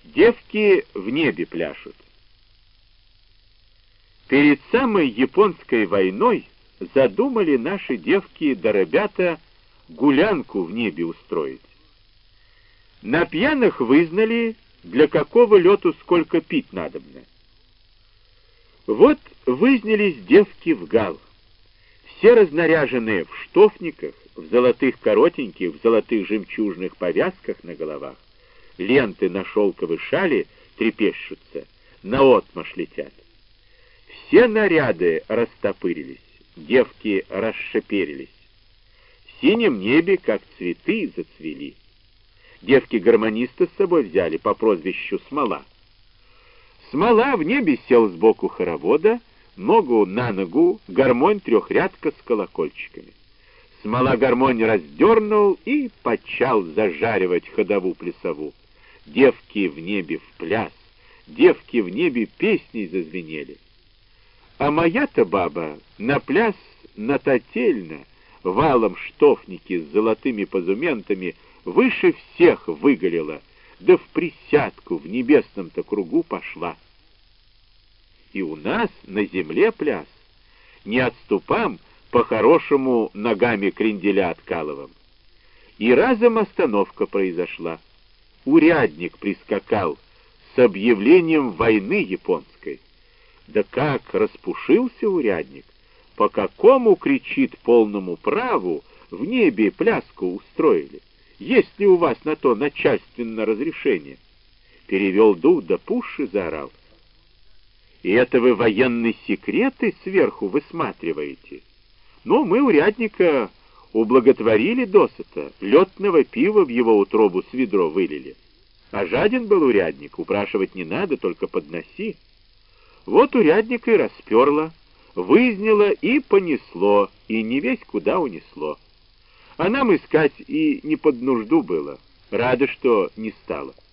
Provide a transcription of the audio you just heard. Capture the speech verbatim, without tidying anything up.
Девки в небе пляшут. Перед самой японской войной задумали наши девки да ребята гулянку в небе устроить. На пьяных вызнали, для какого лету сколько пить надобно. Вот вызнялись девки в гал. Все разнаряженные в штофниках, в золотых коротеньких, в золотых жемчужных повязках на головах. Ленты на шелковой шали трепещутся, наотмашь летят. Все наряды растопырились, девки расшеперились. В синем небе, как цветы, зацвели. Девки гармониста с собой взяли по прозвищу Смола. Смола в небе сел сбоку хоровода, ногу на ногу, гармонь трехрядка с колокольчиками. Смола гармонь раздернул и почал зажаривать ходову плясову. Девки в небе в пляс, девки в небе песней зазвенели. А моя-то баба на пляс натательно, валом штофники с золотыми позументами выше всех выголила, да в присядку в небесном-то кругу пошла. И у нас на земле пляс, не отступам, по-хорошему ногами кренделя откалывам. И разом остановка произошла. Урядник прискакал с объявлением войны японской. Да как распушился урядник, по какому, кричит, полному праву в небе пляску устроили, есть ли у вас на то начальственное разрешение? Перевел дух, да пуще заорал. И это вы военные секреты сверху высматриваете? Ну, мы урядника ублаготворили досыта, летного пива в его утробу с ведро вылили. А жаден был урядник, упрашивать не надо, только подноси. Вот урядник и расперло, вызняло и понесло, и не весь куда унесло. А нам искать и не под нужду было, рада, что не стало.